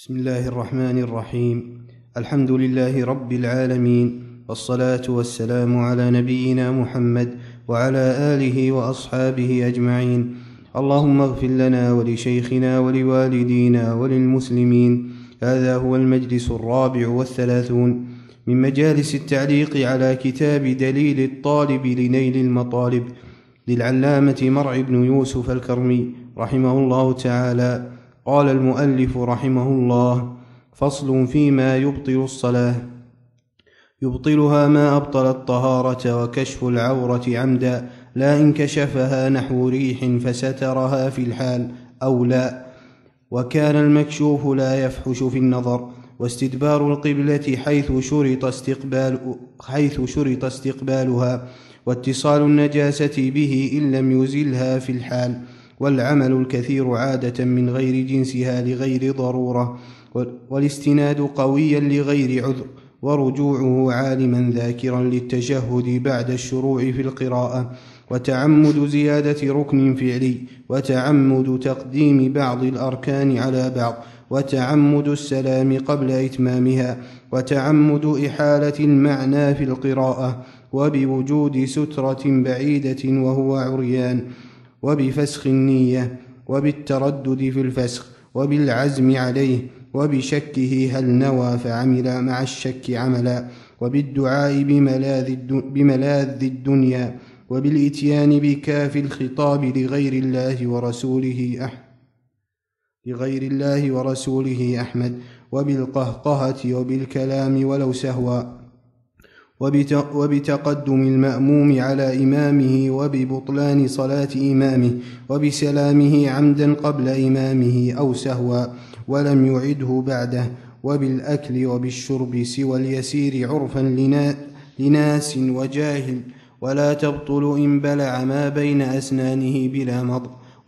بسم الله الرحمن الرحيم. الحمد لله رب العالمين، والصلاة والسلام على نبينا محمد وعلى آله وأصحابه أجمعين. اللهم اغفر لنا ولشيخنا ولوالدينا وللمسلمين. هذا هو المجلس 34 من مجالس التعليق على كتاب دليل الطالب لنيل المطالب للعلامة مرع بن يوسف الكرمي رحمه الله تعالى. قال المؤلف رحمه الله: فصل فيما يبطل الصلاة. يبطلها ما أبطل الطهارة وكشف العورة عمدا، لا إن كشفها نحو ريح فسترها في الحال أو لا، وكان المكشوف لا يفحش في النظر، واستدبار القبلة حيث شرط استقبالها، واتصال النجاسة به إن لم يزلها في الحال، والعمل الكثير عادة من غير جنسها لغير ضرورة، والاستناد قويا لغير عذر، ورجوعه عالما ذاكرا للتشهد بعد الشروع في القراءة، وتعمد زيادة ركن فعلي، وتعمد تقديم بعض الأركان على بعض، وتعمد السلام قبل إتمامها، وتعمد إحالة المعنى في القراءة، وبوجود سترة بعيدة وهو عريان، وبفسخ النية، وبالتردد في الفسخ، وبالعزم عليه، وبشكه هل نوى فعمل مع الشك عملا، وبالدعاء بملاذ الدنيا، وبالإتيان بكاف الخطاب لغير الله ورسوله أحمد، وبالقهقهة، وبالكلام ولو سهوا، وبتقدم المأموم على إمامه، وببطلان صلاة إمامه، وبسلامه عمدا قبل إمامه أو سهوا ولم يعده بعده، وبالأكل وبالشرب سوى اليسير عرفا لناس وجاهل، ولا تبطل إن بلع ما بين أسنانه بلا مض،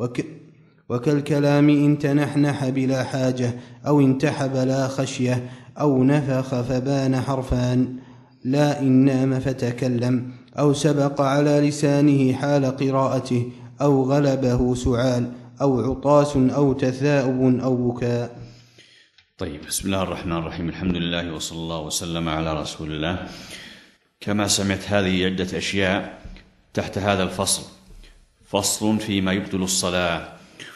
وكالكلام إن تنحنح بلا حاجة، أو انتحب لا خشية، أو نفخ فبان حرفان، لا إن نام فتكلم، أو سبق على لسانه حال قراءته، أو غلبه سعال، أو عطاس، أو تثاؤب، أو بكاء. طيب، بسم الله الرحمن الرحيم. الحمد لله وصلى الله وسلم على رسول الله. كما سمعت، هذه عدة أشياء تحت هذا الفصل، فصل فيما يبطل الصلاة.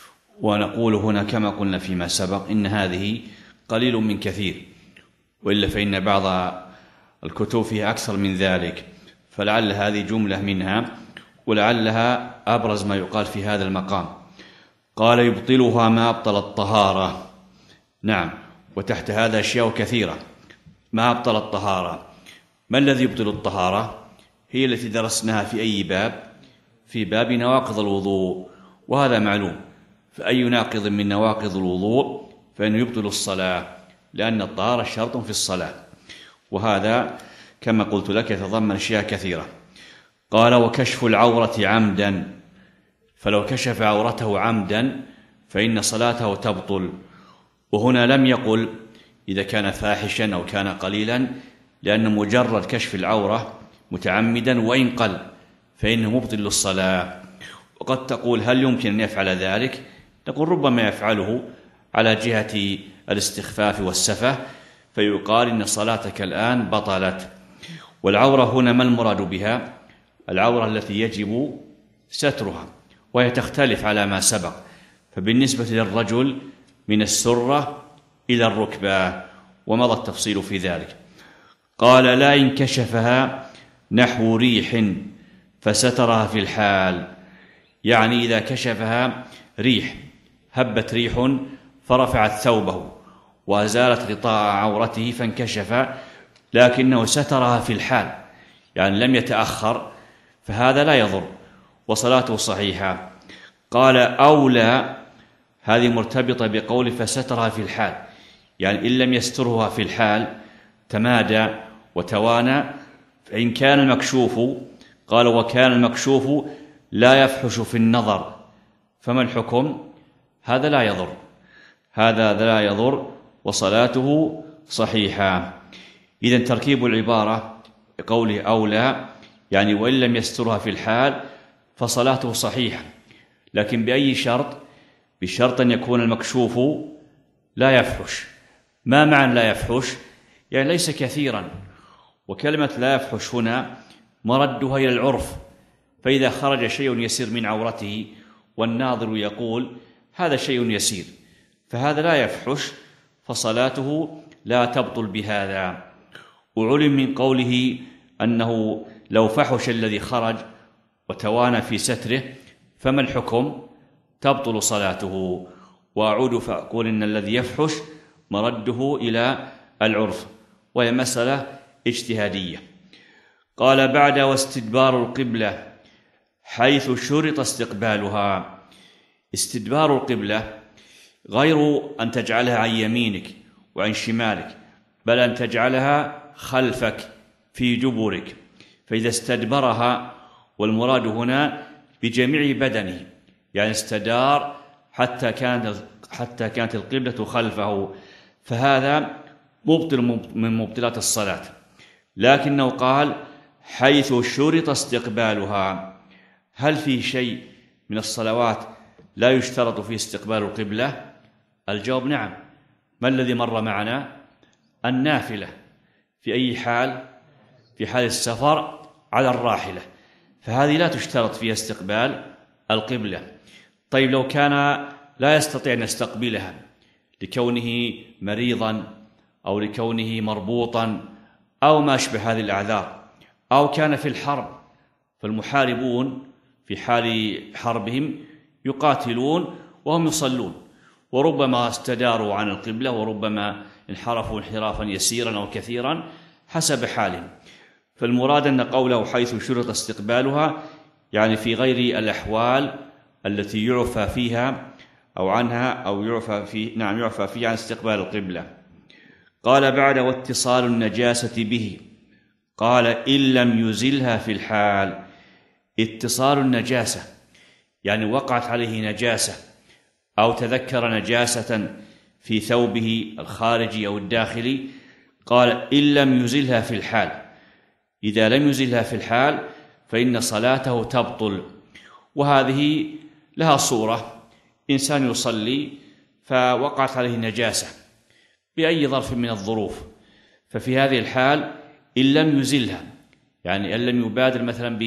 ونقول هنا كما قلنا فيما سبق إن هذه قليل من كثير، وإلا فإن بعض الكتب فيها أكثر من ذلك، فلعل هذه جملة منها، ولعلها أبرز ما يقال في هذا المقام. قال: يبطلها ما أبطل الطهارة. نعم، وتحت هذا أشياء كثيرة. ما أبطل الطهارة، ما الذي يبطل الطهارة؟ هي التي درسناها في أي باب؟ في باب نواقض الوضوء، وهذا معلوم. فأي ناقض من نواقض الوضوء فإنه يبطل الصلاة، لأن الطهارة شرط في الصلاة، وهذا كما قلت لك يتضمن أشياء كثيرة. قال: وكشف العورة عمدا، فلو كشف عورته عمدا فإن صلاته تبطل. وهنا لم يقل إذا كان فاحشا أو كان قليلا، لأن مجرد كشف العورة متعمدا وإن قل فإنه مبطل للصلاة. وقد تقول: هل يمكن أن يفعل ذلك؟ نقول: ربما يفعله على جهة الاستخفاف والسفة، فيقال إن صلاتك الآن بطلت. والعورة هنا ما المراد بها؟ العورة التي يجب سترها، وهي تختلف على ما سبق. فبالنسبة للرجل من السرة إلى الركبة، ومضى التفصيل في ذلك. قال: لا إن كشفها نحو ريح فسترها في الحال، يعني إذا كشفها ريح، هبت ريح فرفعت ثوبه وأزالت غطاء عورته فانكشف، لكنه سترها في الحال، يعني لم يتأخر، فهذا لا يضر وصلاته صحيحة. قال: أولى، هذه مرتبطة بقول فسترها في الحال، يعني إن لم يسترها في الحال تمادى وتوانى. فإن كان المكشوف، قال: وكان المكشوف لا يفحش في النظر، فما الحكم؟ هذا لا يضر، هذا لا يضر وصلاته صحيحة. إذن تركيب العبارة بقوله أولى، يعني وإن لم يسترها في الحال فصلاته صحيحة، لكن بأي شرط؟ بشرط أن يكون المكشوف لا يفحش، ما معنى لا يفحش؟ يعني ليس كثيرا، وكلمة لا يفحش هنا مردها إلى العرف، فإذا خرج شيء يسير من عورته والناظر يقول هذا شيء يسير، فهذا لا يفحش، فصلاته لا تبطل بهذا. وعلم من قوله أنه لو فحش الذي خرج وتوانى في ستره فما الحكم؟ تبطل صلاته. وأعود فأقول إن الذي يفحش مرده إلى العرف، وهي مسألة اجتهادية. قال بعد واستدبار القبلة حيث شرط استقبالها. استدبار القبلة غير أن تجعلها عن يمينك وعن شمالك، بل أن تجعلها خلفك في جبرك، فإذا استدبرها، والمراد هنا بجميع بدنه، يعني استدار حتى كانت القبلة خلفه، فهذا مبطل من مبطلات الصلاة. لكنه قال حيث شرط استقبالها. هل في شيء من الصلوات لا يشترط في استقبال القبلة؟ الجواب نعم. ما الذي مر معنا؟ النافلة. في أي حال؟ في حال السفر على الراحلة، فهذه لا تشترط فيها استقبال القبلة. طيب لو كان لا يستطيع أن يستقبلها لكونه مريضا أو لكونه مربوطا أو ما أشبه هذه الأعذار، أو كان في الحرب، فالمحاربون في حال حربهم يقاتلون وهم يصلون، وربما استداروا عن القبلة وربما انحرفوا انحرافا يسيرا أو كثيرا حسب حالهم. فالمراد أن قوله حيث شرط استقبالها يعني في غير الأحوال التي يعفى فيها أو عنها أو يعفى فيها عن استقبال القبلة. قال بعد واتصال النجاسة به. قال إن لم يزلها في الحال. اتصال النجاسة يعني وقعت عليه نجاسة أو تذكر نجاسة في ثوبه الخارجي أو الداخلي، قال إن لم يزلها في الحال. إذا لم يزلها في الحال فإن صلاته تبطل. وهذه لها صورة: إنسان يصلي فوقعت عليه نجاسة بأي ظرف من الظروف، ففي هذه الحال إن لم يزلها، يعني إن لم يبادر مثلا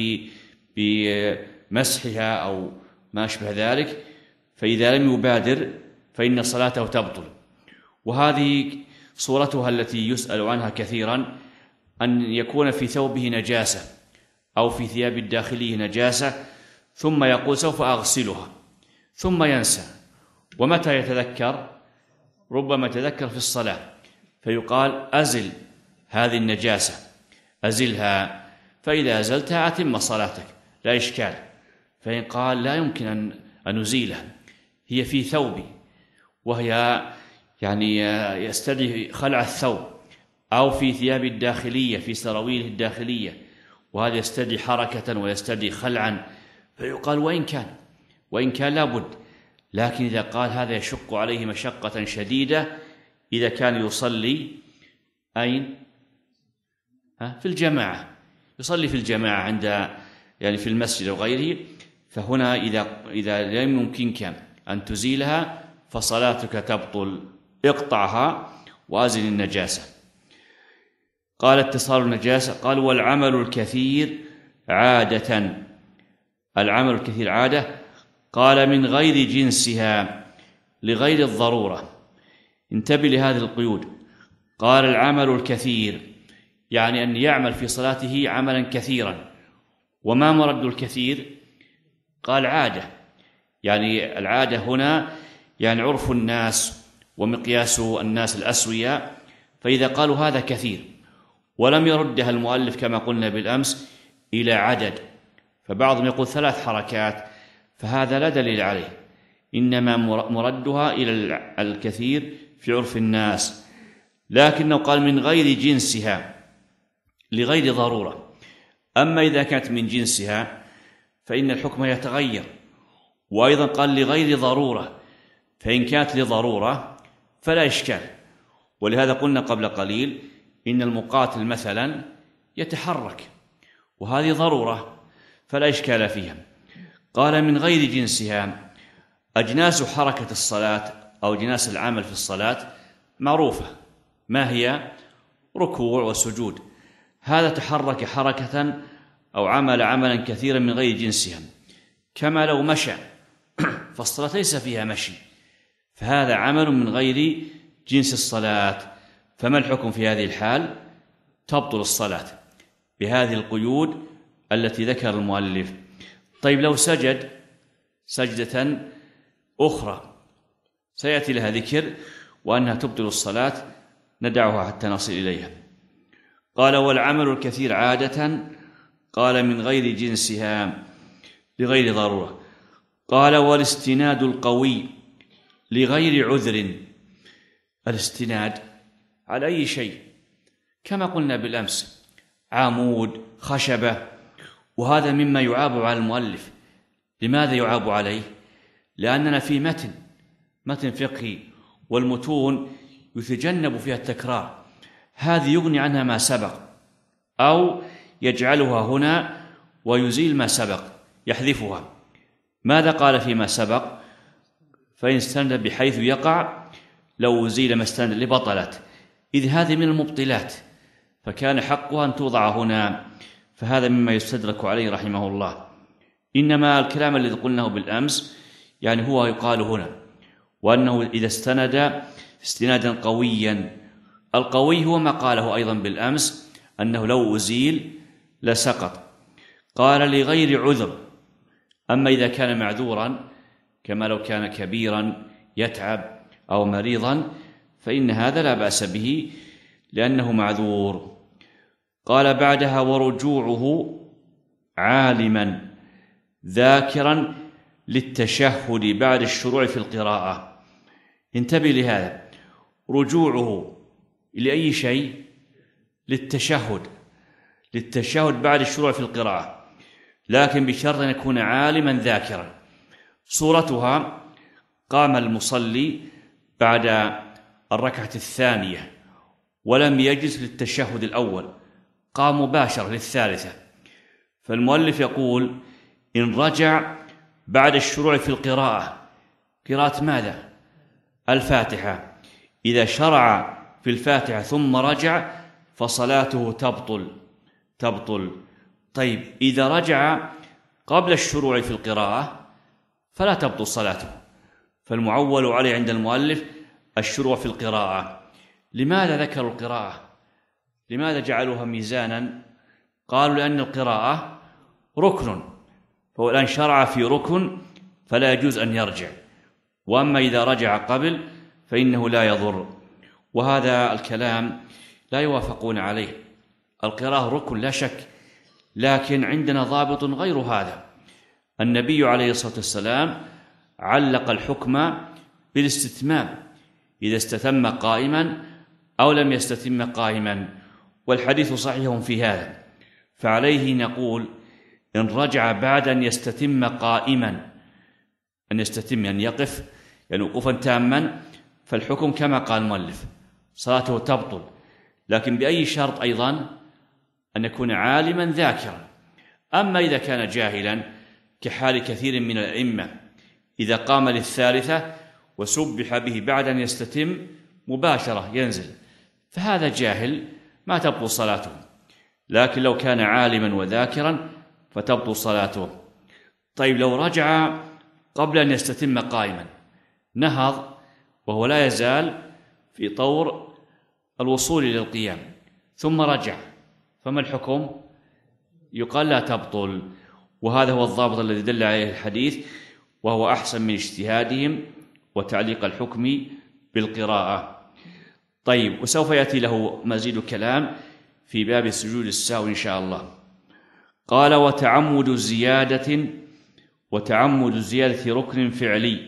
بمسحها أو ما أشبه ذلك، فإذا لم يبادر فإن صلاته تبطل. وهذه صورتها التي يسأل عنها كثيرا: أن يكون في ثوبه نجاسة أو في ثياب الداخلية نجاسة، ثم يقول سوف أغسلها، ثم ينسى. ومتى يتذكر؟ ربما يتذكر في الصلاة، فيقال أزل هذه النجاسة، أزلها، فإذا أزلتها أتم صلاتك لا إشكال. فإن قال لا يمكن أن أزيلها، هي في ثوبي، وهي يعني يستدعي خلع الثوب، أو في ثياب الداخلية في سراويله الداخلية، وهذا يستدعي حركة ويستدعي خلعا، فيقال وإن كان لابد. لكن إذا قال هذا يشق عليه مشقة شديدة، إذا كان يصلي أين؟ في الجماعة، يصلي في الجماعة عند يعني في المسجد أو غيره، فهنا إذا لم يمكنك أن تزيلها فصلاتك تبطل، اقطعها وأزل النجاسة. قال اتصال النجاسة. قال والعمل الكثير عادة. العمل الكثير عادة. قال من غير جنسها لغير الضرورة. انتبه لهذه القيود. قال العمل الكثير يعني أن يعمل في صلاته عملا كثيرا. وما مرد الكثير؟ قال عادة، يعني العادة هنا يعني عرف الناس ومقياس الناس الأسوياء، فإذا قالوا هذا كثير ولم يردها المؤلف كما قلنا بالأمس إلى عدد، فبعضهم يقول 3 حركات، فهذا لا دليل عليه، إنما مردها إلى الكثير في عرف الناس. لكنه قال من غير جنسها لغير ضرورة. أما إذا كانت من جنسها فإن الحكم يتغير. وأيضا قال لغير ضرورة، فإن كانت لضرورة فلا إشكال. ولهذا قلنا قبل قليل إن المقاتل مثلا يتحرك وهذه ضرورة فلا إشكال فيها. قال من غير جنسها. أجناس حركة الصلاة أو أجناس العمل في الصلاة معروفة، ما هي؟ ركوع وسجود. هذا تحرك حركة أو عمل عملا كثيرا من غير جنسها، كما لو مشى فالصلاة ليس فيها مشي، فهذا عمل من غير جنس الصلاة. فما الحكم في هذه الحال؟ تبطل الصلاة بهذه القيود التي ذكر المؤلف. طيب لو سجد سجدة أخرى سيأتي لها ذكر وأنها تبطل الصلاة، ندعها حتى نصل إليها. قال والعمل الكثير عادة، قال من غير جنسها لغير ضرورة. قال والاستناد القوي لغير عذر. الاستناد على أي شيء كما قلنا بالأمس، عمود، خشبة، وهذا مما يعاب على المؤلف. لماذا يعاب عليه؟ لأننا في متن فقهي، والمتون يتجنب فيها التكرار، هذه يغني عنها ما سبق، أو يجعلها هنا ويزيل ما سبق، يحذفها. ماذا قال فيما سبق؟ فإن استند بحيث يقع لو زيل ما استند لبطلت، إذ هذه من المبطلات، فكان حقها أن توضع هنا، فهذا مما يستدرك عليه رحمه الله. إنما الكلام الذي قلناه بالأمس يعني هو يقال هنا، وأنه إذا استند استنادا قويا، القوي هو ما قاله أيضا بالأمس أنه لو أزيل لسقط. قال لغير عذر. أما إذا كان معذورا كما لو كان كبيرا يتعب أو مريضا فإن هذا لا بأس به لأنه معذور. قال بعدها ورجوعه عالما ذاكرا للتشهد بعد الشروع في القراءة. انتبه لهذا، رجوعه لأي شيء؟ للتشهد بعد الشروع في القراءة، لكن بشرط أن يكون عالما ذاكرا. صورتها قام المصلي بعد الركعة الثانية ولم يجلس للتشهد الأول، قام مباشرة للثالثة. فالمؤلف يقول إن رجع بعد الشروع في القراءة، قراءة ماذا؟ الفاتحة، إذا شرع في الفاتحة ثم رجع فصلاته تبطل. طيب إذا رجع قبل الشروع في القراءة فلا تبطل صلاته. فالمعول عليه عند المؤلف الشروع في القراءة. لماذا ذكروا القراءة؟ لماذا جعلوها ميزانا؟ قالوا لأن القراءة ركن، فهو الآن شرع في ركن فلا يجوز أن يرجع، وأما إذا رجع قبل فإنه لا يضر. وهذا الكلام لا يوافقون عليه. القراءة ركن لا شك، لكن عندنا ضابط غير هذا. النبي عليه الصلاة والسلام علق الحكم بالاستتمام، إذا استتم قائما أو لم يستتم قائما، والحديث صحيح في هذا. فعليه نقول إن رجع بعد أن يستتم قائما، أن يستتم أن يقف يعني وقوفا تاما، فالحكم كما قال المؤلف صلاته تبطل، لكن بأي شرط أيضا؟ أن يكون عالما ذاكرا. أما إذا كان جاهلا كحال كثير من الأئمة، إذا قام للثالثة وسبح به بعد أن يستتم مباشرة ينزل، فهذا جاهل ما تبطل صلاته. لكن لو كان عالما وذاكرا فتبطل صلاته. طيب لو رجع قبل أن يستتم قائما، نهض وهو لا يزال في طور الوصول إلى القيام ثم رجع، فما الحكم؟ يقال لا تبطل. وهذا هو الضابط الذي دل عليه الحديث، وهو أحسن من اجتهادهم وتعليق الحكم بالقراءة. طيب، وسوف يأتي له مزيد كلام في باب سجود السهو إن شاء الله. قال وتعمد زيادة ركن فعلي.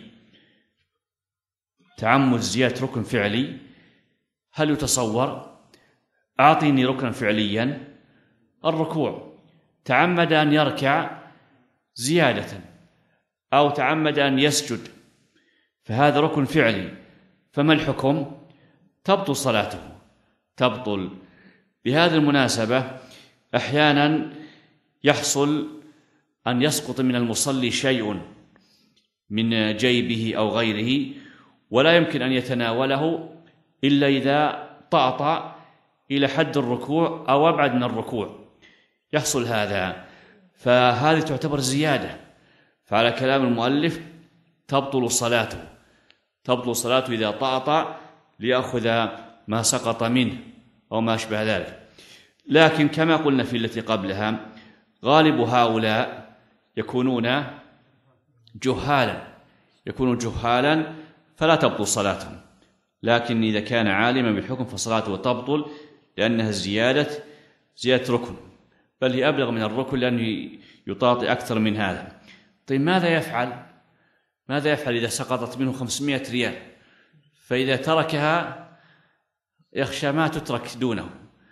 تعمد زيادة ركن فعلي، هل يتصور؟ أعطيني ركنا فعليا. الركوع، تعمد أن يركع زيادة أو تعمد أن يسجد، فهذا ركن فعلي، فما الحكم؟ تبطل صلاته، تبطل. بهذه المناسبة أحيانا يحصل أن يسقط من المصلي شيء من جيبه أو غيره، ولا يمكن أن يتناوله إلا إذا طأطأ إلى حد الركوع أو أبعد من الركوع يحصل هذا، فهذه تعتبر زيادة، فعلى كلام المؤلف تبطل صلاته إذا طأطأ ليأخذ ما سقط منه أو ما أشبه ذلك. لكن كما قلنا في التي قبلها غالب هؤلاء يكونون جهالا فلا تبطل صلاتهم، لكن إذا كان عالما بالحكم فصلاته تبطل لأنها زيادة ركن، بل هي أبلغ من الركن لأنه يطاطئ أكثر من هذا. طيب ماذا يفعل إذا سقطت منه 500 ريال؟ فإذا تركها يخشى ما تترك دونه،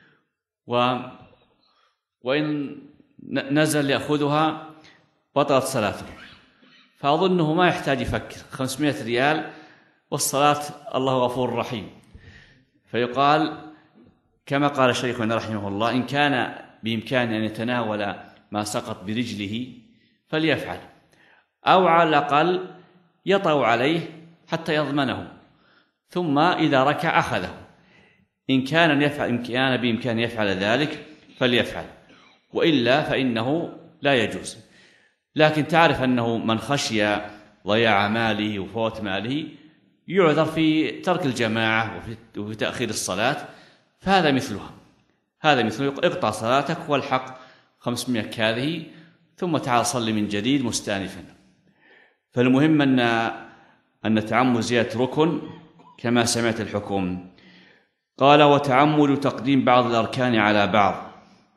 وإن نزل يأخذها بطلت صلاته. فأظنه ما يحتاج يفكر، 500 ريال والصلاة الله غفور رحيم. فيقال كما قال شيخنا رحمه الله: إن كان بإمكانه أن يتناول ما سقط برجله فليفعل، أو على الأقل يطأ عليه حتى يضمنه، ثم إذا ركع أخذه. إن كان بإمكانه يفعل ذلك فليفعل، وإلا فإنه لا يجوز. لكن تعرف أنه من خشي ضياع ماله وفوت ماله يعذر في ترك الجماعة وفي تأخير الصلاة، فهذا مثله اقطع صلاتك والحق 500 هذه ثم تعال صلي من جديد مستأنفا. فالمهم أن تعمد زيادة ركن كما سمعت الحكم. قال: وتعمد تقديم بعض الأركان على بعض.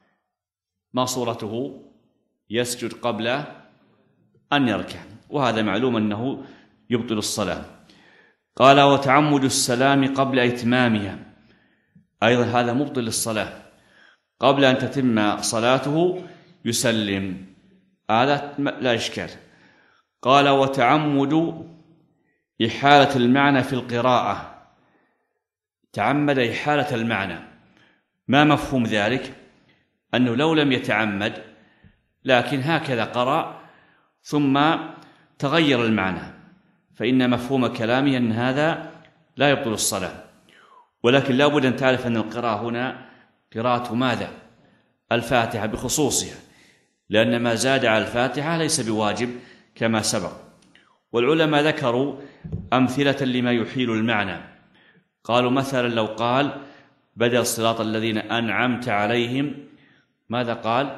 ما صورته؟ يسجد قبل أن يركع، وهذا معلوم أنه يبطل الصلاة. قال: وتعمد السلام قبل إتمامها، أيضا هذا مبطل للصلاة، قبل أن تتم صلاته يسلم، هذا لا إشكال. قال: وتعمد إحالة المعنى في القراءة، تعمد إحالة المعنى. ما مفهوم ذلك؟ أنه لو لم يتعمد لكن هكذا قرأ ثم تغير المعنى، فإن مفهوم كلامه أن هذا لا يبطل الصلاة. ولكن لا بد أن تعرف أن القراءة هنا قراءة ماذا؟ الفاتحة بخصوصها، لأن ما زاد على الفاتحة ليس بواجب كما سبق. والعلماء ذكروا أمثلة لما يحيل المعنى. قالوا مثلا لو قال بدل الصراط الذين أنعمت عليهم، ماذا قال؟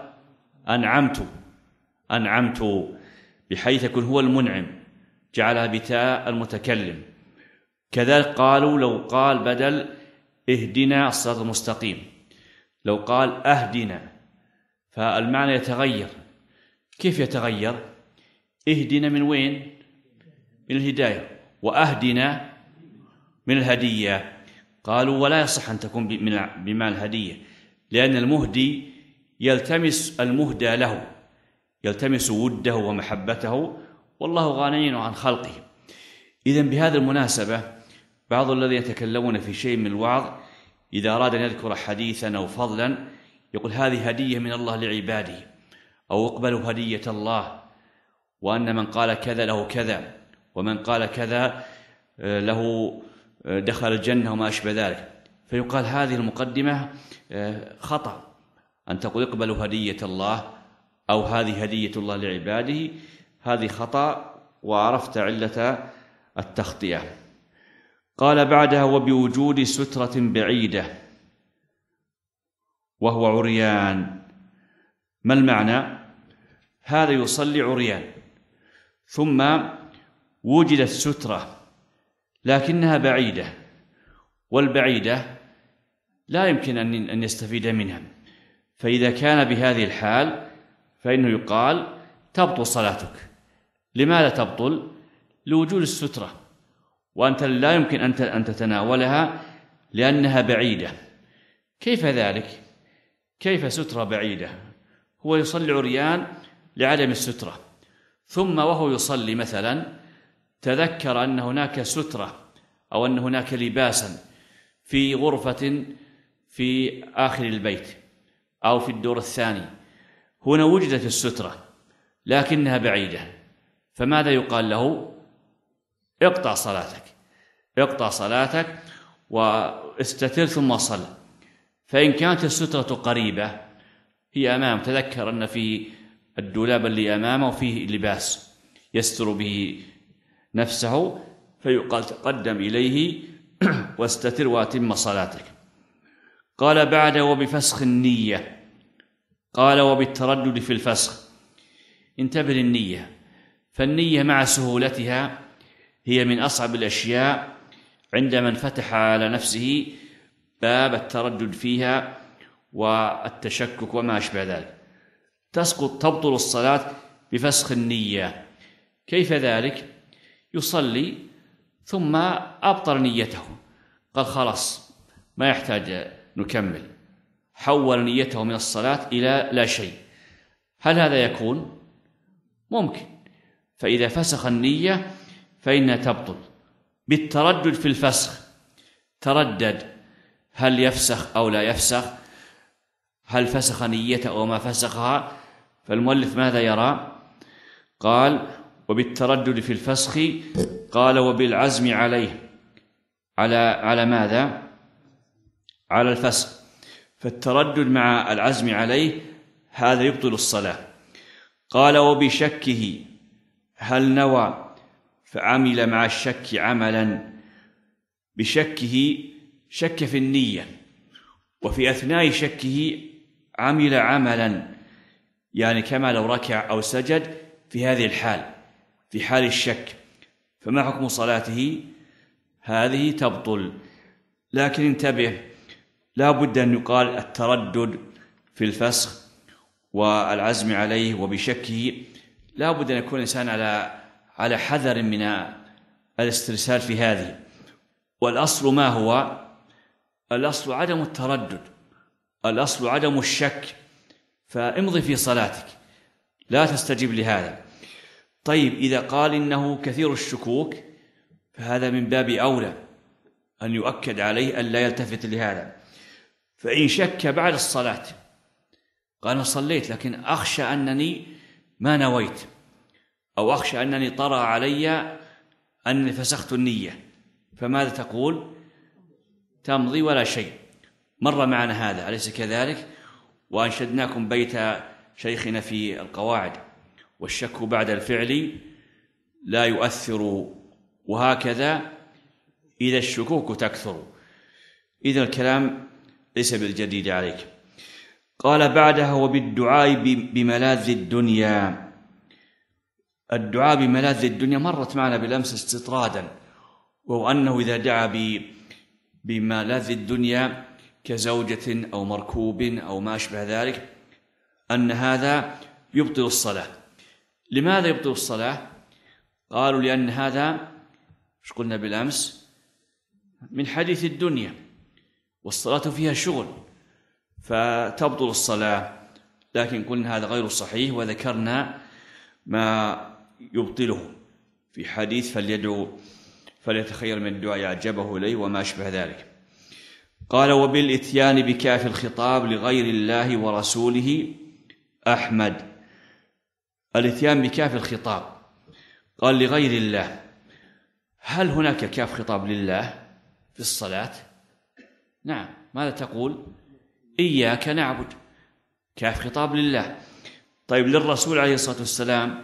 أنعمت، بحيث يكون هو المنعم، جعلها بتاء المتكلم. كذلك قالوا لو قال بدل اهدنا الصراط المستقيم، لو قال أهدنا، فالمعنى يتغير. كيف يتغير؟ اهدنا من وين؟ من الهداية، وأهدنا من الهدية. قالوا ولا يصح أن تكون بمعنى الهدية، لأن المهدي يلتمس المهدى له، يلتمس وده ومحبته، والله غني عن خلقه. إذن بهذه المناسبة بعض الذين يتكلمون في شيء من الوعظ إذا أراد أن يذكر حديثا أو فضلا يقول هذه هدية من الله لعباده، أو اقبلوا هدية الله، وأن من قال كذا له كذا، ومن قال كذا له دخل الجنة وما أشبه ذلك. فيقال هذه المقدمة خطأ، أن تقول اقبلوا هدية الله أو هذه هدية الله لعباده، هذه خطأ، وعرفت علة التخطئة. قال بعدها: وبوجود سترة بعيدة وهو عريان. ما المعنى؟ هذا يصلي عريان ثم وجدت سترة لكنها بعيدة، والبعيدة لا يمكن أن يستفيد منها، فإذا كان بهذه الحال فإنه يقال تبطل صلاتك. لماذا تبطل؟ لوجود السترة، وأنت لا يمكن أن تتناولها لأنها بعيدة. كيف ذلك؟ كيف سترة بعيدة؟ هو يصلي عريان لعدم السترة، ثم وهو يصلي مثلا تذكر أن هناك سترة أو أن هناك لباسا في غرفة في آخر البيت أو في الدور الثاني، هنا وجدت السترة لكنها بعيدة، فماذا يقال له؟ اقطع صلاتك، استتر ثم صل. فإن كانت السترة قريبة هي أمام، تذكر أن في الدولاب اللي أمامه فيه لباس يستر به نفسه، فيقال تقدم إليه واستتر وأتم صلاتك. قال بعد وبفسخ النية. قال وبالتردد في الفسخ. انتبه للنية، فالنية مع سهولتها هي من أصعب الأشياء عند من فتح على نفسه باب التردد فيها والتشكك وما أشبه ذلك. تبطل الصلاة بفسخ النية. كيف ذلك؟ يصلي ثم أبطل نيته، قال خلاص ما يحتاج نكمل، حول نيته من الصلاة إلى لا شيء. هل هذا يكون؟ ممكن. فإذا فسخ النية فإنها تبطل. بالتردد في الفسخ، تردد هل يفسخ أو لا يفسخ، هل فسخ نيته أو ما فسخها. فالمؤلف ماذا يرى؟ قال وبالتردد في الفسخ. قال وبالعزم عليه، على ماذا؟ على الفسخ. فالتردد مع العزم عليه هذا يبطل الصلاة. قال وبشكه، هل نوى فعمل مع الشك عملا؟ بشكه شك في النية، وفي أثناء شكه عمل عملا، يعني كما لو ركع أو سجد في هذه الحال، في حال الشك، فما حكم صلاته؟ هذه تبطل. لكن انتبه، لا بد أن يقال التردد في الفسخ والعزم عليه وبشكه، لا بد أن يكون الإنسان على حذر من الاسترسال في هذه. والأصل ما هو؟ الأصل عدم التردد، الأصل عدم الشك، فامضي في صلاتك، لا تستجب لهذا. طيب إذا قال إنه كثير الشكوك فهذا من باب أولى أن يؤكد عليه أن لا يلتفت لهذا. فإن شك بعد الصلاة قال أنا صليت لكن أخشى أنني ما نويت، أو أخشى أنني طرأ علي أني فسخت النية، فماذا تقول؟ تمضي ولا شيء. مر معنا هذا أليس كذلك؟ وأنشدناكم بيت شيخنا في القواعد: والشك بعد الفعل لا يؤثر، وهكذا إذا الشكوك تكثر. إذا الكلام ليس بالجديد عليك. قال بعدها وبالدعاء بملاذ الدنيا. الدعاء بملاذ الدنيا مرت معنا بالأمس استطرادا، وهو أنه إذا دعا بملاذ الدنيا كزوجة أو مركوب أو ما أشبه ذلك أن هذا يبطل الصلاة. لماذا يبطل الصلاة؟ قالوا لأن هذا ايش قلنا بالأمس؟ من حديث الدنيا، والصلاة فيها شغل فتبطل الصلاة. لكن قلنا هذا غير صحيح، وذكرنا ما يبطله في حديث فليدعو فليتخير من الدعاء يعجبه إليه وما أشبه ذلك. قال وبالإتيان بكاف الخطاب لغير الله ورسوله أحمد. الإتيان بكاف الخطاب، قال لغير الله. هل هناك كاف خطاب لله في الصلاة؟ نعم. ماذا تقول؟ إياك نعبد، كاف خطاب لله. طيب للرسول عليه الصلاة والسلام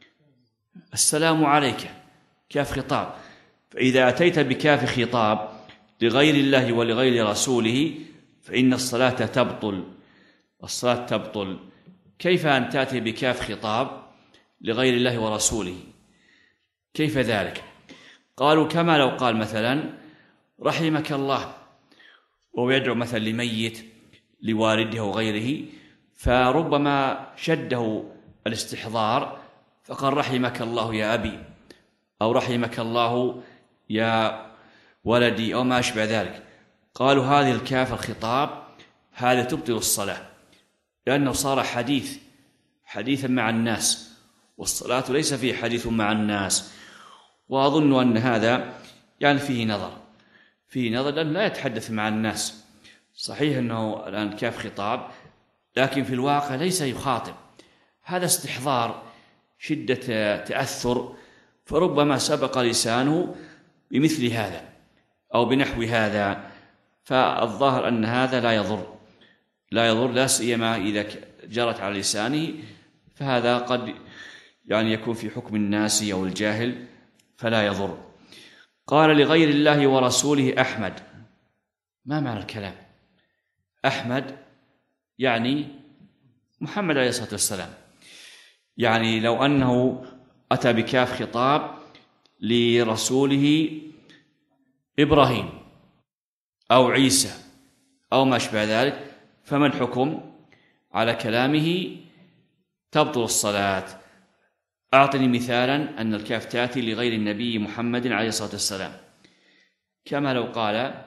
السلام عليك، كاف خطاب. فإذا أتيت بكاف خطاب لغير الله ولغير رسوله فإن الصلاة تبطل، الصلاة تبطل. كيف أن تأتي بكاف خطاب لغير الله ورسوله؟ كيف ذلك؟ قالوا كما لو قال مثلا رحمك الله، وهو يدعو مثلا لميت لوالده وغيره، فربما شده الاستحضار فقال رحمك الله يا أبي، أو رحمك الله يا ولدي، أو ما أشبه ذلك. قالوا هذه الكاف الخطاب هذا تبطل الصلاة، لأنه صار حديثا مع الناس، والصلاة ليس فيه حديث مع الناس. وأظن أن هذا يعني فيه نظر لأنه لا يتحدث مع الناس. صحيح أنه الآن كاف خطاب، لكن في الواقع ليس يخاطب، هذا استحضار شدة تأثر، فربما سبق لسانه بمثل هذا أو بنحو هذا، فالظاهر أن هذا لا يضر لا سيما إذا جرت على لسانه، فهذا قد يعني يكون في حكم الناس أو الجاهل فلا يضر. قال لغير الله ورسوله أحمد. ما معنى الكلام؟ أحمد يعني محمد عليه الصلاة والسلام، يعني لو أنه أتى بكاف خطاب لرسوله إبراهيم أو عيسى أو ما أشبه ذلك، فما الحكم على كلامه؟ تبطل الصلاة. أعطني مثالا أن الكاف تأتي لغير النبي محمد عليه الصلاة والسلام، كما لو قال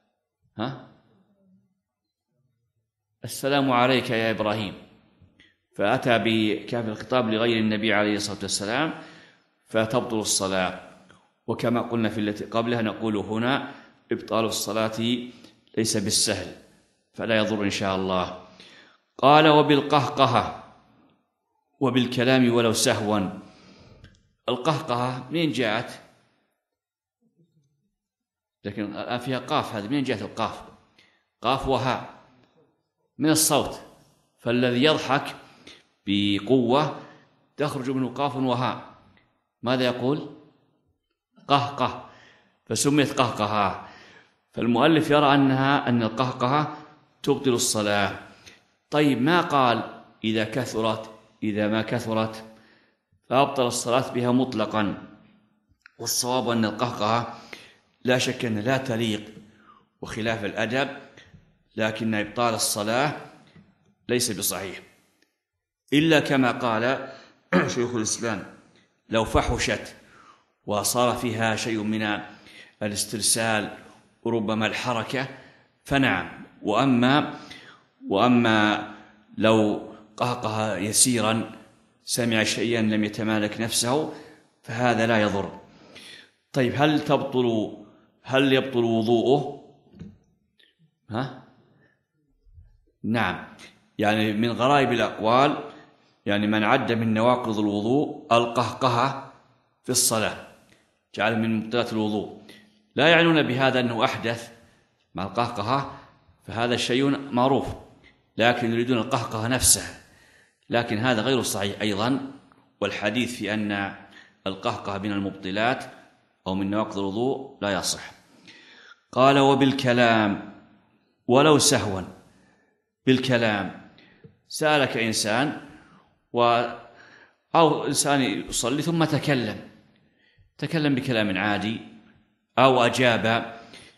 السلام عليك يا إبراهيم، فأتى بكاف الخطاب لغير النبي عليه الصلاة والسلام فتبطل الصلاة. وكما قلنا في التي قبلها نقول هنا إبطال الصلاة ليس بالسهل، فلا يضر إن شاء الله. قال وبالقهقهة وبالكلام ولو سهوا. القهقهة منين جاءت؟ لكن الآن فيها قاف، هذه منين جاءت القاف؟ قاف وهاء من الصوت، فالذي يضحك بقوة تخرج منه قاف وهاء، ماذا يقول؟ قهقه، فسميت قهقهة. فالمؤلف يرى أن القهقهة تبطل الصلاة. طيب ما قال إذا ما كثرت فأبطل الصلاة بها مطلقا؟ والصواب أن القهقهة لا شك أن لا تليق وخلاف الأدب، لكن إبطال الصلاة ليس بصحيح، إلا كما قال شيخ الإسلام لو فحشت وصار فيها شيء من الاسترسال وربما الحركة فنعم، وأما لو قهقه يسيرا سمع شيئا لم يتمالك نفسه فهذا لا يضر. طيب هل يبطل وضوءه؟ نعم، يعني من غرائب الأقوال يعني من عد من نواقض الوضوء القهقهة في الصلاة، جعل من مبطلات الوضوء. لا يعنون بهذا أنه أحدث مع القهقهة، فهذا شيء معروف، لكن يريدون القهقهة نفسها، لكن هذا غير صحيح أيضا. والحديث في أن القهقهة من المبطلات أو من نواقض الوضوء لا يصح. قال وبالكلام ولو سهوا. بالكلام، سألك إنسان أو إنسان يصلي ثم تكلم بكلام عادي، أو أجاب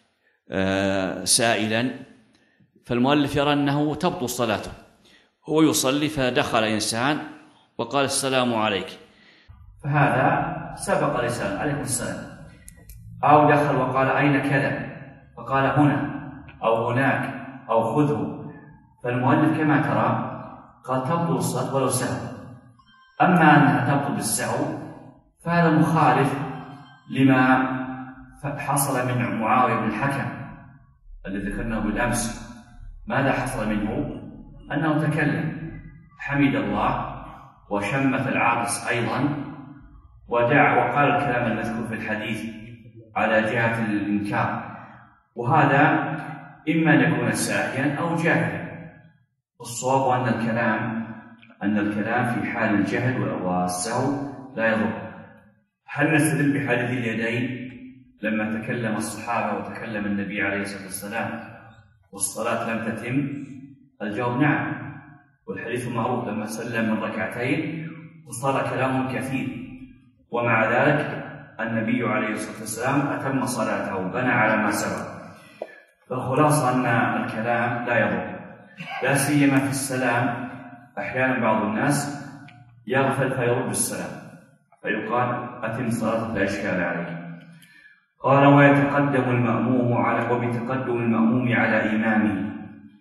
سائلا، فالمؤلف يرى أنه تبطل صلاته. هو يصلي فدخل إنسان وقال السلام عليك، فهذا سبق الإنسان عليكم السلام، أو دخل وقال أين كذا فقال هنا أو هناك أو خذه، فالمؤلف كما ترى قال تبطل الصلاة ولو سهوا. أما أنها تبطل بالسهو فهذا مخالف لما حصل من معاوية بن الحكم الذي ذكرناه بالأمس. ماذا حصل منه؟ أنه تكلم حمد الله وشمت العاطس أيضا ودعا وقال الكلام المذكور في الحديث على جهة الإنكار، وهذا إما أن يكون ساهيا أو جاهلا. والصواب أن الكلام في حال الجهل والسهو لا يضر. هل نستدل بحديث اليدين لما تكلم الصحابة وتكلم النبي عليه الصلاة والسلام والصلاة لم تتم؟ الجواب نعم، والحديث معروف لما سلم من ركعتين وصار كلام كثير، ومع ذلك النبي عليه الصلاة والسلام أتم صلاته وبنى على ما سبق. فالخلاصة أن الكلام لا يضر، لا سيما في السلام. أحيانا بعض الناس يغفل فيرد السلام فيقال أتم صلاتك لا إشكال عليك. قال وبتقدم المأموم على إمامه.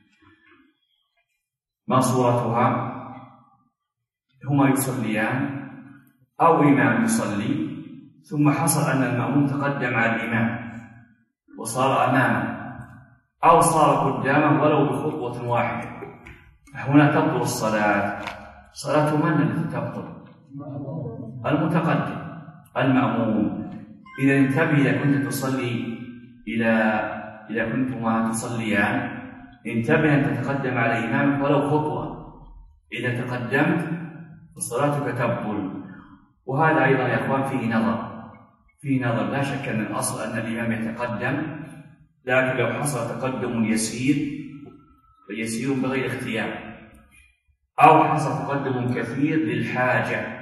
ما صورتها؟ هما يصليان أو إمام يصلي ثم حصل أن المأموم تقدم على الإمام وصار أمامه أو صار قدامه ولو بخطوة واحدة، هنا تبطل الصلاة. صلاة من التي تبطل؟ المتقدم المأموم. إذا انتبه، إذا كنت تصلي إلى إذا كنتما تصليان انتبه أن تتقدم على إمامك ولو خطوة، إذا تقدمت فصلاتك تبطل. وهذا أيضا يا أخوان فيه نظر، لا شك أن الأصل أن الإمام يتقدم، لكن لو حصل تقدم يسير فيسير بغير اختيار، أو حصل تقدم كثير للحاجة.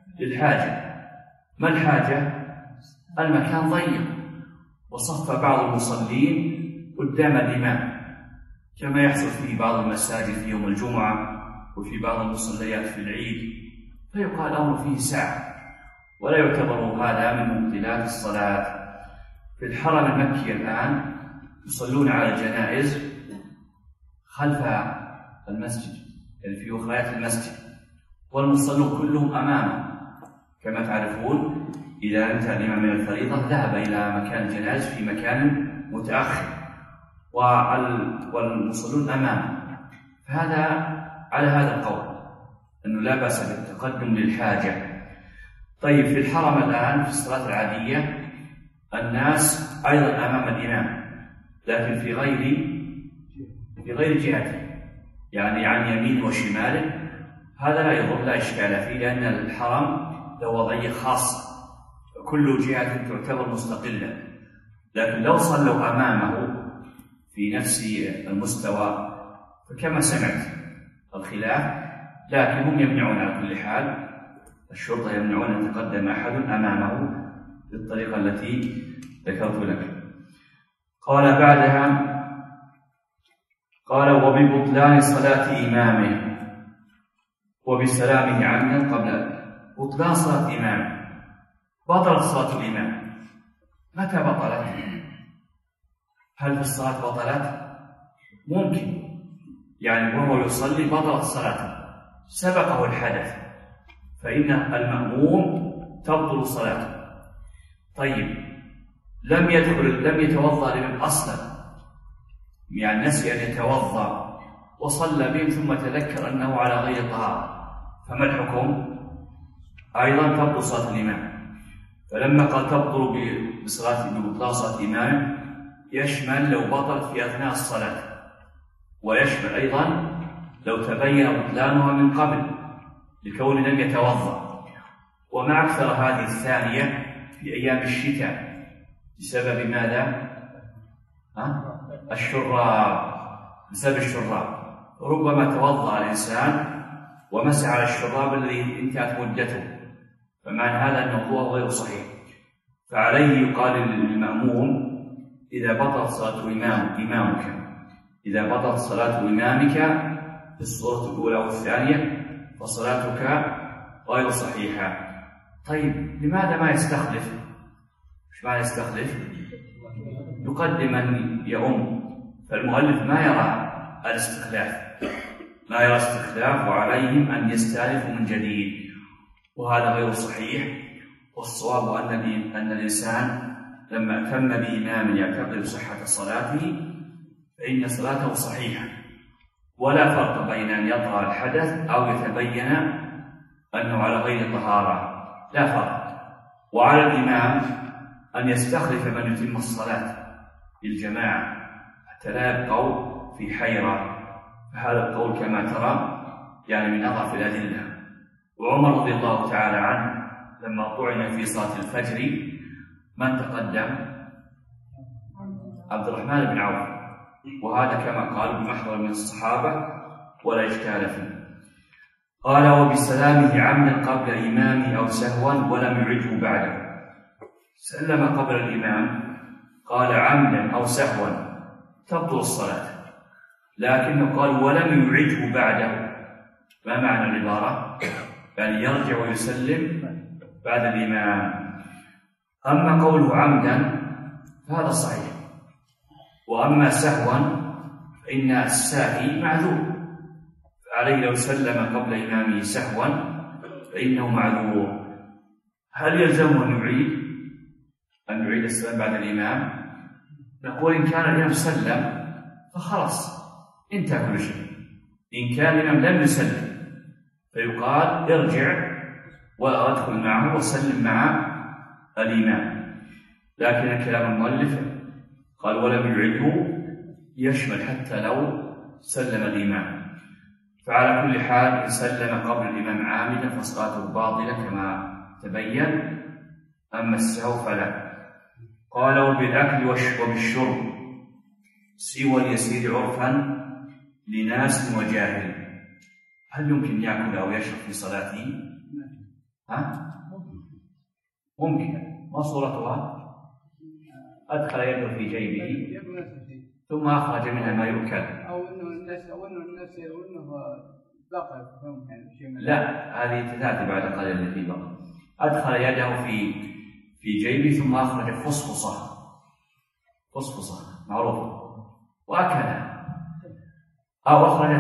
ما الحاجة؟ المكان ضيق وصف بعض المصلين قدام الإمام، كما يحصل في بعض المساجد في يوم الجمعة وفي بعض المصليات في العيد، فيقال الأمر فيه سعة، ولا يعتبر هذا من مبطلات الصلاة. في الحرم المكي الآن يصلون على الجنائز خلف المسجد، يعني في وخاية المسجد، والمصلون كلهم أمامه. كما تعرفون إذا انتهى الإمام من الفريضة ذهب إلى مكان الجنائز في مكان متأخر والمصلون أمامه، فهذا على هذا القول أنه لا بأس بالتقدم للحاجة. طيب في الحرم الآن في الصلاة العادية الناس أيضا أمام الإمام، لكن في غير جهته، يعني عن يمين وشماله. هذا لا يضر، لا إشكال فيه، لأن الحرم له وضعية خاصة، كل جهة تعتبر مستقلة. لكن لو صلوا أمامه في نفس المستوى فكما سمعت الخلاف، لكن هم يمنعون على كل حال، الشرطة يمنعون أن يتقدم أحد أمامه بالطريقة التي ذكرت لك. قال بعدها وببطلان صلاة إمامه وبسلامه عمدا قبل بطلان صلاة إمامه. بطلت صلاة الإمام، متى بطلت؟ هل في الصلاة بطلت؟ ممكن، يعني وهو يصلي بطلت صلاته، سبقه الحدث، فإن المأموم تبطل صلاته. طيب لم يتوضأ الإمام أصلا، يعني نسي أن يتوضأ وصلى بهم ثم تذكر أنه على غير طهارة، فما الحكم؟ أيضا تبطل صلاة الإمام. فلما قال تبطل ببطلان صلاة الإمام يشمل لو بطلت في أثناء الصلاة، ويشمل أيضا لو تبين بطلانها من قبل لكون لم يتوضأ. وما أكثر هذه الثانية في أيام الشتاء بسبب ماذا؟ بسبب الشراب، ربما توضأ الإنسان ومسح على الشراب الذي انتهت مدته، فمعنى هذا الموضوع غير صحيح. فعليه يقال للمأموم إذا بطلت صلاة إمامك في الصورة الأولى والثانية فصلاتك غير صحيحة. طيب لماذا ما يستخلف؟ مش ما يستخلف؟ يقدم من يؤم، فالمؤلف ما يرى الاستخلاف، وعليهم أن يستأنفوا من جديد، وهذا غير صحيح. والصواب أن الإنسان لما أتم بإمام يعتقد صحة صلاته فإن صلاته صحيحة، ولا فرق بين أن يطرأ الحدث أو يتبين أنه على غير طهارة، لا فرق. وعلى الإمام أن يستخلف من يتم الصلاة بالجماعة حتى لا يبقوا في حيرة، فهذا القول كما ترى يعني من أضعف الأدلة. وعمر رضي الله تعالى عنه لما طعن في صلاة الفجر من تقدم؟ عبد الرحمن بن عوف، وهذا كما قال بمحضر من الصحابة ولا إشكال فيه. قال وبسلامه عمدا قبل إمامه أو سهوا ولم يعده بعده. سلم قبل الإمام، قال عمدا أو سهوا تبطل الصلاة، لكنه قال ولم يعده بعده. ما معنى العبارة؟ يعني يرجع ويسلم بعد الإمام. أما قوله عمدا فهذا صحيح، وأما سهوا فإن الساهي معذور، فعليه لو سلم قبل إمامه سهوا فإنه معذور. هل يلزمه أن يعيد السلام بعد الإمام؟ نقول إن كان الإمام سلم فخلاص انتهى كل شيء. إن كان الإمام لم يسلم فيقال ارجع وأدخل معه وسلم مع الإمام. لكن كلام المؤلف قال ولم يعده يشمل حتى لو سلم الإمام. فعلى كل حال إن سلم قبل الإمام عامدا فصلاته باطلة كما تبين، أما السهو فلا. قال وبالأكل وبالشرب سوى اليسير عرفا لناس وجاهل، هل يمكن يأكل أو يشرب في صلاته؟ ممكن. ما صورتها؟ أدخل يده في جيبه ثم أخرج منها ما يؤكل، أو أنه بقى لا، هذه تأتي بعد قليل اللي في بقى. أدخل يده في جيبه ثم أخرج فصفصة معروفة وأكلها، أو أخرج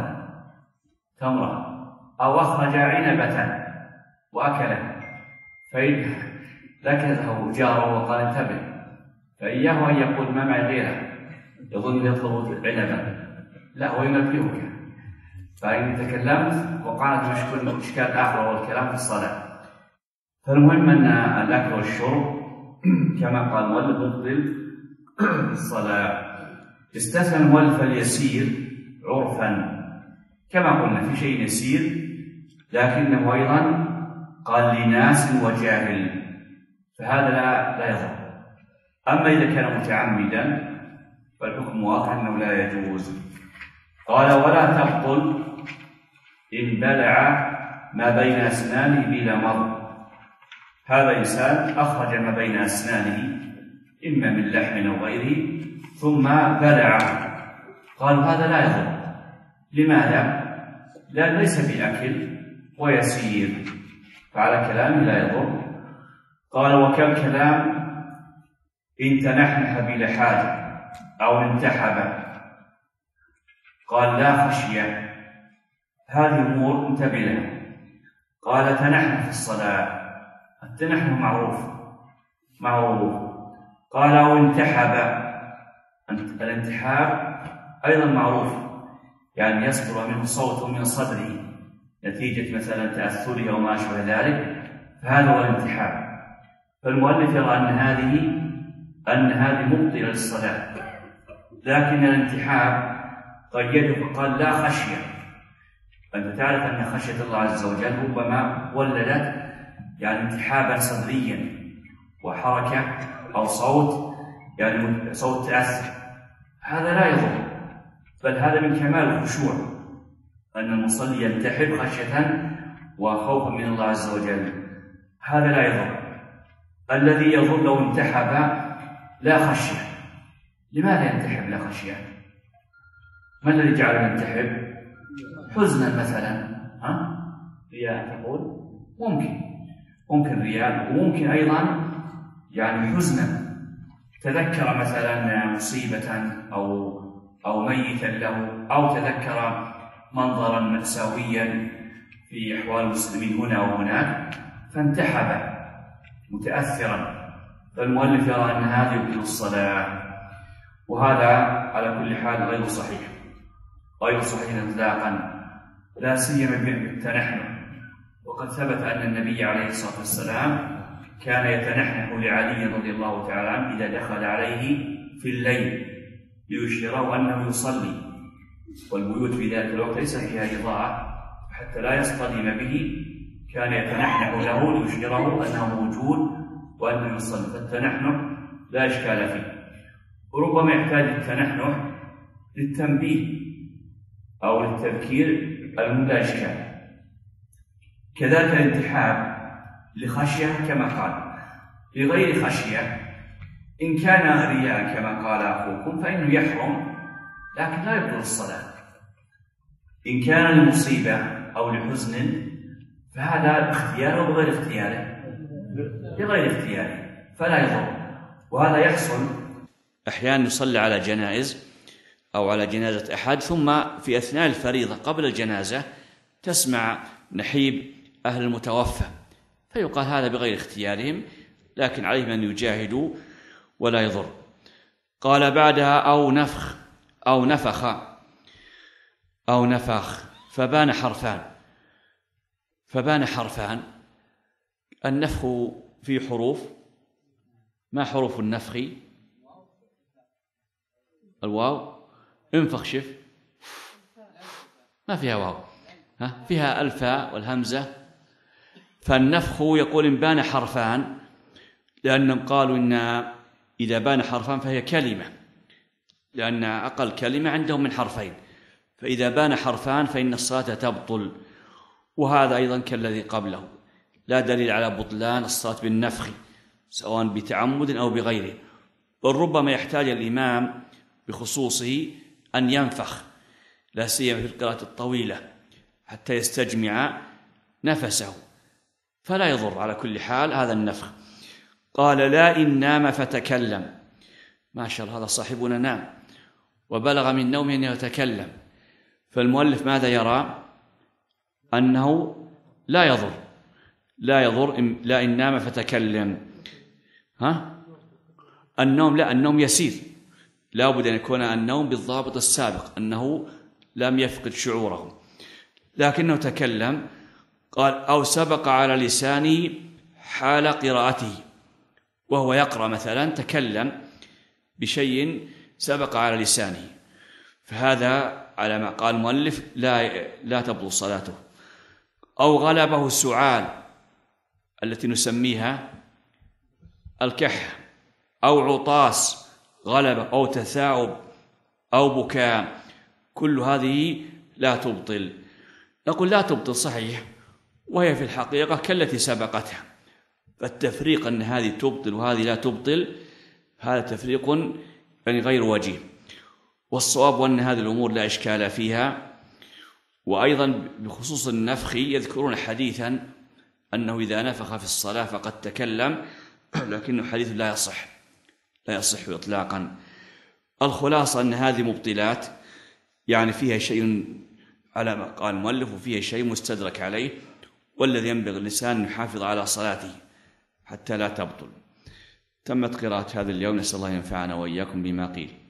تمرة، أو أخرج عنبة وأكلها، فإن ذكره جاره وقال انتبه، فإياه أن يقول ما معي غيرها، يظن يطلب عنبا، لا هو ينبهك. فإن تكلمت وقعت مشكل إشكال آخر هو الكلام في الصلاة. فالمهم أن الأكل والشرب كما قال المؤلف مبطل الصلاة. استثنى المؤلف اليسير عرفا، كما قلنا في شيء يسير لكنه أيضا قال لناس وجاهل، فهذا لا يضر. أما إذا كان متعمدا فالحكم واضح أنه لا يجوز. قال ولا تبطل إن بلع ما بين أسنانه بلا مضغ. هذا إنسان أخرج ما بين أسنانه إما من لحم أو غيره ثم بلعه، قالوا هذا لا يضر. لماذا؟ لأن ليس بأكل ويسير، فعلى كلامه لا يضر. قال وكالكلام إن تنحنح بلا حاجة أو انتحب، قال لا خشية. هذه أمور انتبه لها. قال تنحنح في الصلاة، التنحنح معروف. قال أو انتحب، الانتحاب أيضا معروف، يعني يصدر منه صوت من صدره نتيجة مثلا تأثره أو ما أشبه ذلك، فهذا هو الانتحاب. فالمؤلف يرى أن هذه مبطلة للصلاة، لكن الانتحاب قيده فقال لا خشية. أنت تعرف أن خشية الله عز وجل ربما ولدت يعني انتحابا صدريا وحركة أو صوت، يعني صوت تأثر، هذا لا يضر، بل هذا من كمال الخشوع أن المصلي ينتحب خشية وخوفا من الله عز وجل، هذا لا يضر. الذي يضر لو انتحب لا خشية. لماذا ينتحب لا خشية؟ ما الذي جعله ينتحب؟ حزنا مثلا، رياء تقول؟ ممكن رياء، وممكن أيضا يعني حزنا، تذكر مثلا مصيبة أو ميتا له، أو تذكر منظرا مأساويا في أحوال المسلمين هنا وهناك فانتحب متأثرا. فالمؤلف يرى أن هذا يبطل الصلاة، وهذا على كل حال غير صحيح إطلاقا، لا سيما بالتنحنح. وقد ثبت أن النبي عليه الصلاة والسلام كان يتنحنح لعلي رضي الله تعالى عنه إذا دخل عليه في الليل ليشعره أنه يصلي، والبيوت في ذلك الوقت ليس فيها إضاءة حتى لا يصطدم به، كان يتنحنح له ليشعره أنه موجود وأنه يصلي. فالتنحنح لا إشكال فيه، وربما يحتاج التنحنح للتنبيه أو للتذكير لا إشكال. كذلك الانتحاب لخشية كما قال. لغير خشية إن كان رياء كما قال أخوكم فإنه يحرم لكن لا يبطل الصلاة. إن كان لمصيبة أو لحزن فهذا اختياره بغير اختياره، بغير اختياره فلا يضر. وهذا يحصل أحيانا يصلي على جنائز أو على جنازة أحد، ثم في أثناء الفريضة قبل الجنازة تسمع نحيب أهل المتوفى، فيقال هذا بغير اختيارهم لكن عليهم أن يجاهدوا ولا يضر. قال بعدها أو نفخ فبان حرفان. النفخ في حروف، ما حروف النفخ؟ الواو انفخ شف ما فيها واو، فيها الفاء والهمزة. فالنفخ يقول إن بان حرفان، لأنهم قالوا إن إذا بان حرفان فهي كلمة، لأن أقل كلمة عندهم من حرفين، فإذا بان حرفان فإن الصلاة تبطل. وهذا أيضا كالذي قبله، لا دليل على بطلان الصلاة بالنفخ سواء بتعمد أو بغيره، بل ربما يحتاج الإمام بخصوصه أن ينفخ، لا سيما في القراءة الطويلة حتى يستجمع نفسه، فلا يضر على كل حال هذا النفخ. قال لا إن نام فتكلم، ما شاء الله هذا صاحبنا نام وبلغ من نومه أنه يتكلم، فالمؤلف ماذا يرى؟ أنه لا يضر لا إن نام فتكلم. النوم لا، النوم يسير، لا بد أن يكون النوم بالضابط السابق أنه لم يفقد شعوره، لكنه تكلم. قال أو سبق على لسانه حال قراءته، وهو يقرأ مثلا تكلم بشيء سبق على لسانه، فهذا على ما قال المؤلف لا تبطل صلاته. أو غلبه السعال التي نسميها الكح، أو عطاس غلبة، أو تثاؤب، أو بكاء، كل هذه لا تبطل. نقول لا تبطل صحيح، وهي في الحقيقة كالتي سبقتها، فالتفريق أن هذه تبطل وهذه لا تبطل هذا تفريق يعني غير وجيه، والصواب أن هذه الأمور لا إشكال فيها. وأيضا بخصوص النفخ يذكرون حديثا أنه إذا نفخ في الصلاة فقد تكلم، لكنه حديث لا يصح إطلاقا. الخلاصة أن هذه مبطلات، يعني فيها شيء على ما قال المؤلف وفيها شيء مستدرك عليه، والذي ينبغي الإنسان أن يحافظ على صلاته حتى لا تبطل. تمت قراءة هذا اليوم، نسأل الله ينفعنا وإياكم بما قيل.